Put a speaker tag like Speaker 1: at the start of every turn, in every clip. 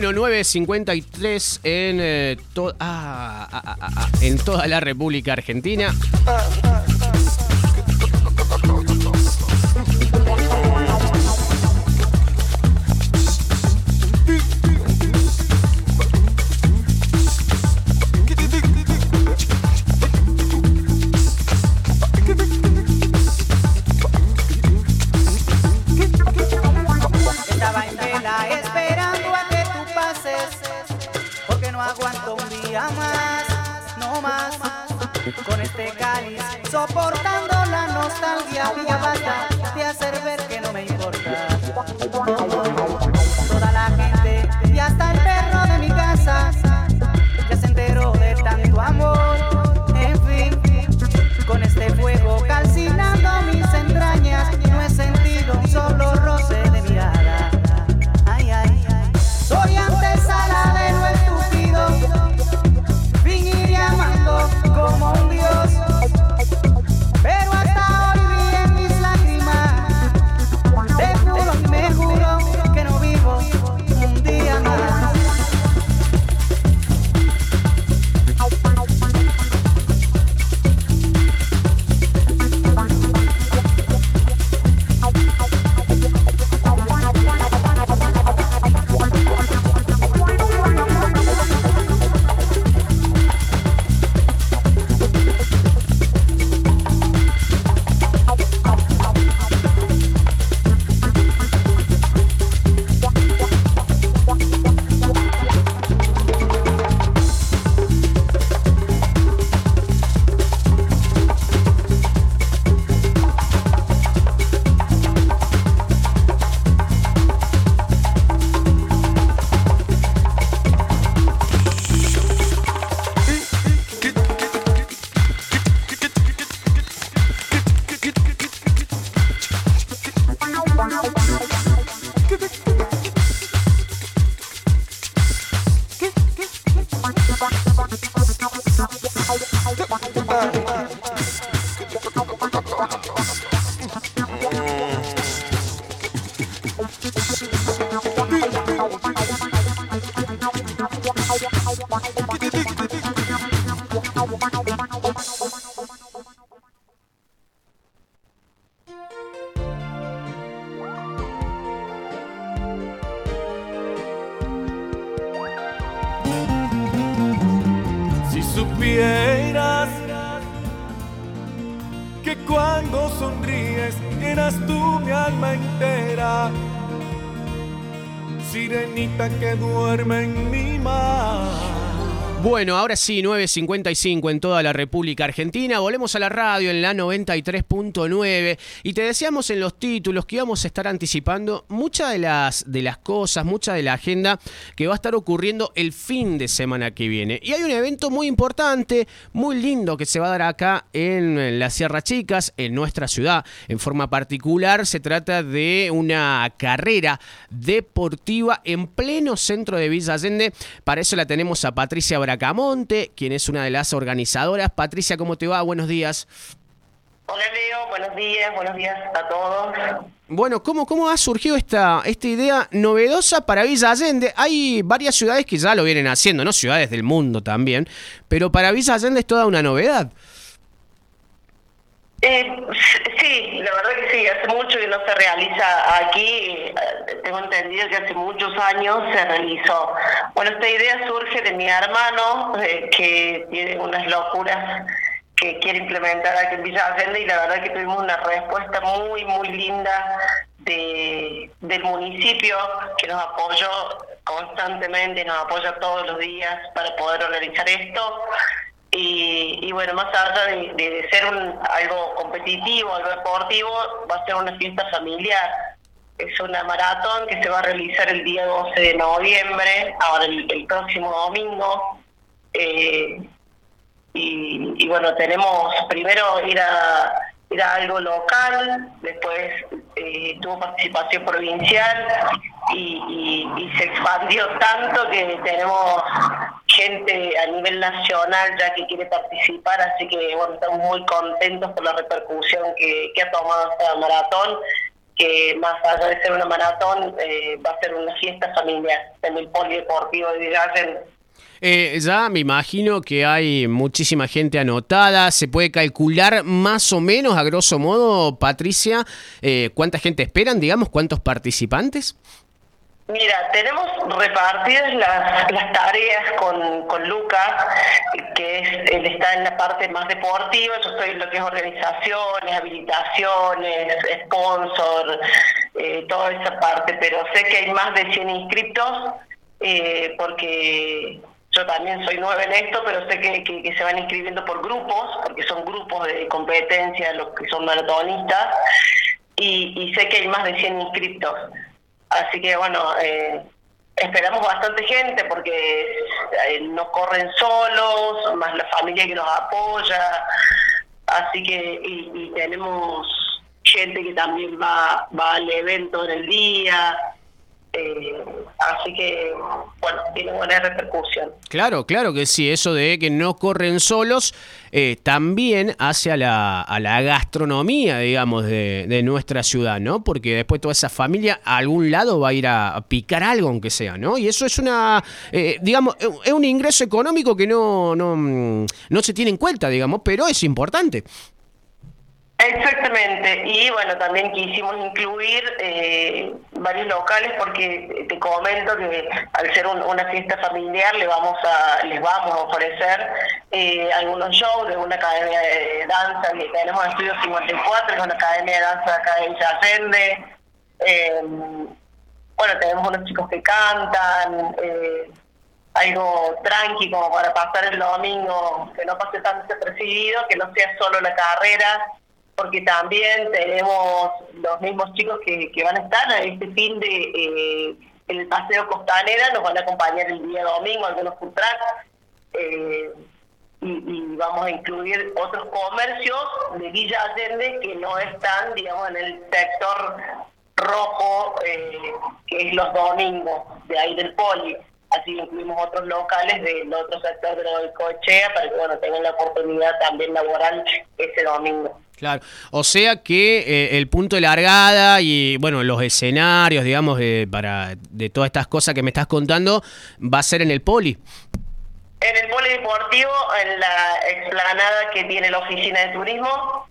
Speaker 1: Bueno, 9:53 en toda la República Argentina.
Speaker 2: Estaba en vela esperando a que tú pases, porque no aguanto un día más, no más. Con este cáliz, soportando la nostalgia, ya basta de hacer ver que no me importa. Toda la gente y hasta el perro de mi casa ya se enteró de tanto amor. En fin, con este fuego calcinando mis entrañas, no he sentido un solo roce de mirada. Ay, ay, ay. Soy antesala de lo estúpido, fingir amando como un dios, pero hasta hoy vi en mis lágrimas. Te juro y me juro que no vivo un día más.
Speaker 3: Si supieras que cuando sonríes llenas tú mi alma entera, sirenita que duerme en mi mar.
Speaker 1: Bueno, ahora sí, 9:55 en toda la República Argentina. Volvemos a la radio en la 93.9 y te decíamos en los títulos que íbamos a estar anticipando muchas de las cosas, mucha de la agenda que va a estar ocurriendo el fin de semana que viene. Y hay un evento muy importante, muy lindo que se va a dar acá en las Sierras Chicas, en nuestra ciudad. En forma particular, se trata de una carrera deportiva en pleno centro de Villa Allende. Para eso la tenemos a Patricia Bracamonte, quien es una de las organizadoras. Patricia, ¿cómo te va? Buenos días.
Speaker 4: Hola Leo, buenos días a todos.
Speaker 1: Bueno, ¿cómo ha surgido esta idea novedosa para Villa Allende? Hay varias ciudades que ya lo vienen haciendo, ¿no? Ciudades del mundo también, pero para Villa Allende es toda una novedad.
Speaker 4: Sí, la verdad que sí, hace mucho que no se realiza aquí, tengo entendido que hace muchos años se realizó. Bueno, esta idea surge de mi hermano, que tiene unas locuras que quiere implementar aquí en Villa Allende, y la verdad que tuvimos una respuesta muy, muy linda del municipio, que nos apoyó constantemente, nos apoya todos los días para poder organizar esto. Y bueno, más allá de ser algo competitivo, algo deportivo, va a ser una fiesta familiar. Es una maratón que se va a realizar el día 12 de noviembre, ahora el próximo domingo. Y bueno, tenemos primero ir a algo local, después tuvo participación provincial y se expandió tanto que tenemos gente a nivel nacional ya que quiere participar, así que bueno, estamos muy contentos por la repercusión que ha tomado esta maratón, que más allá de ser una maratón, va a ser una fiesta familiar en el polideportivo de Villa Allende.
Speaker 1: Ya me imagino que hay muchísima gente anotada. ¿Se puede calcular más o menos, a grosso modo, Patricia, cuánta gente esperan, digamos, cuántos participantes?
Speaker 4: Mira, tenemos repartidas las tareas con Lucas, que él está en la parte más deportiva, yo estoy en lo que es organizaciones, habilitaciones, sponsor, toda esa parte, pero sé que hay más de 100 inscriptos, porque yo también soy nueva en esto, pero sé que se van inscribiendo por grupos, porque son grupos de competencia, los que son maratonistas, y sé que hay más de 100 inscriptos. Así que bueno, esperamos bastante gente porque no corren solos, más la familia que nos apoya, así que y tenemos gente que también va al evento en el día, así que bueno, tiene buena repercusión.
Speaker 1: Claro que sí, eso de que no corren solos también hace a la gastronomía, digamos, de nuestra ciudad, ¿no? Porque después toda esa familia a algún lado va a ir a picar algo, aunque sea, ¿no? Y eso es digamos, es un ingreso económico que no se tiene en cuenta, digamos, pero es importante.
Speaker 4: Exactamente, y bueno, también quisimos incluir varios locales porque te comento que al ser una fiesta familiar les vamos a ofrecer algunos shows de una academia de danza que tenemos en Estudio 54, que es una academia de danza acá en Villa Allende. Bueno, tenemos unos chicos que cantan, algo tranqui como para pasar el domingo, que no pase tan desapercibido, que no sea solo la carrera, porque también tenemos los mismos chicos que van a estar a este fin de en el Paseo Costanera, nos van a acompañar el día domingo, algunos food trucks, y vamos a incluir otros comercios de Villa Allende que no están, digamos, en el sector rojo, que es los domingos, de ahí del Poli. Así incluimos otros locales del otro sector de Goicoechea para que bueno tengan la oportunidad también laboral ese domingo.
Speaker 1: Claro, o sea que el punto de largada y bueno los escenarios, digamos, de todas estas cosas que me estás contando, va a ser en el Poli.
Speaker 4: En el polideportivo, en la explanada que tiene la oficina de turismo.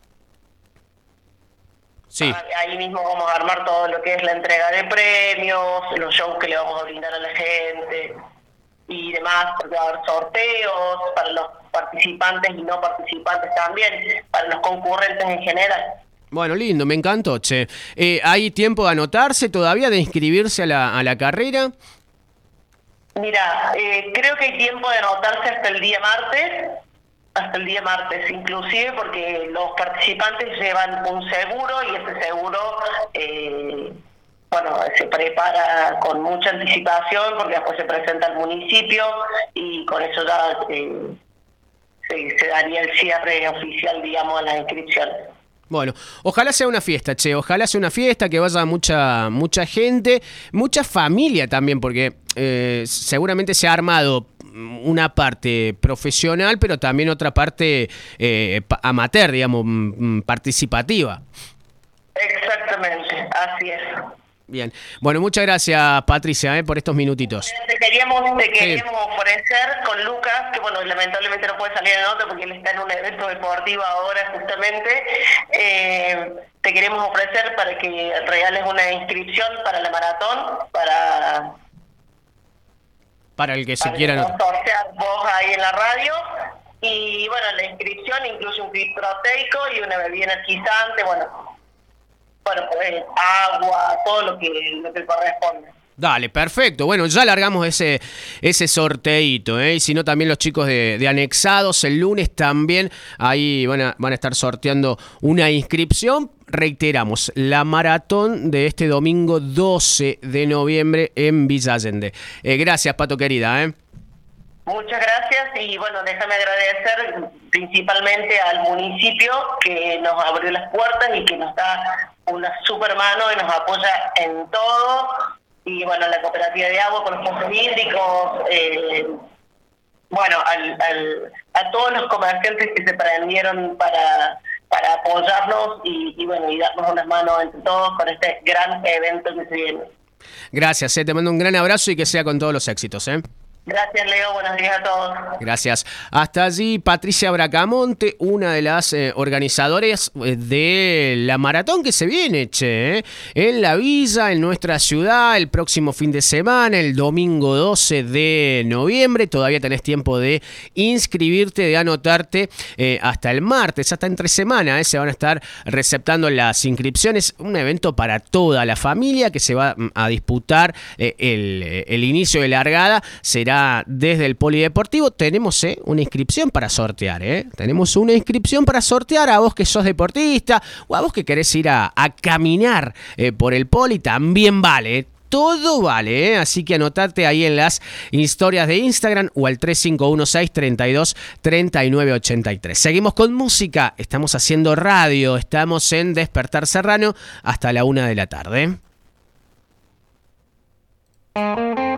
Speaker 1: Sí.
Speaker 4: Ahí mismo vamos a armar todo lo que es la entrega de premios, los shows que le vamos a brindar a la gente y demás, porque va a haber sorteos para los participantes y no participantes también, para los concurrentes en general.
Speaker 1: Bueno, lindo, me encantó, che. ¿Hay tiempo de anotarse todavía, de inscribirse a la carrera?
Speaker 4: Mira, creo que hay tiempo de anotarse hasta el día martes inclusive, porque los participantes llevan un seguro y ese seguro se prepara con mucha anticipación porque después se presenta al municipio y con eso ya se daría el cierre oficial, digamos, a las inscripciones.
Speaker 1: Bueno, ojalá sea una fiesta, che, ojalá sea una fiesta, que vaya mucha gente, mucha familia también, porque seguramente se ha armado una parte profesional, pero también otra parte amateur, digamos, participativa.
Speaker 4: Exactamente, así es.
Speaker 1: Bien, bueno, muchas gracias, Patricia, por estos minutitos.
Speaker 4: Te queríamos ofrecer con Lucas, que bueno, lamentablemente no puede salir en nota porque él está en un evento deportivo ahora justamente, te queremos ofrecer para que regales una inscripción para la maratón, para
Speaker 1: el que se quiera anotar.
Speaker 4: Sortear vos ahí en la radio. Y bueno, la inscripción incluye un kit proteico y una bebida energizante, pues agua, todo lo que corresponde. Dale,
Speaker 1: perfecto. Bueno, ya largamos ese sorteíto, y si no también los chicos de Anexados el lunes también ahí van a estar sorteando una inscripción. Reiteramos, la maratón de este domingo 12 de noviembre en Villa Allende. Gracias, Pato querida.
Speaker 4: Muchas gracias y bueno, déjame agradecer principalmente al municipio que nos abrió las puertas y que nos da una super mano y nos apoya en todo. Y bueno, la cooperativa de agua con los pozos hídricos, a todos los comerciantes que se prendieron para para apoyarnos y bueno, y darnos unas manos entre todos con este gran evento que se viene.
Speaker 1: Gracias, te mando un gran abrazo y que sea con todos los éxitos.
Speaker 4: Gracias, Leo. Buenos días a todos.
Speaker 1: Gracias. Hasta allí Patricia Bracamonte, una de las organizadoras de la maratón que se viene, en la villa, en nuestra ciudad, el próximo fin de semana, el domingo 12 de noviembre. Todavía tenés tiempo de inscribirte, de anotarte hasta el martes, hasta entre semana. Se van a estar receptando las inscripciones. Un evento para toda la familia que se va a disputar el inicio de largada. Será desde el Polideportivo. Tenemos una inscripción para sortear. Tenemos una inscripción para sortear a vos que sos deportista o a vos que querés ir a caminar por el Poli. También vale. Todo vale, así que anotate ahí en las historias de Instagram o al 3516-323983. Seguimos con música. Estamos haciendo radio. Estamos en Despertar Serrano hasta la 1 de la tarde.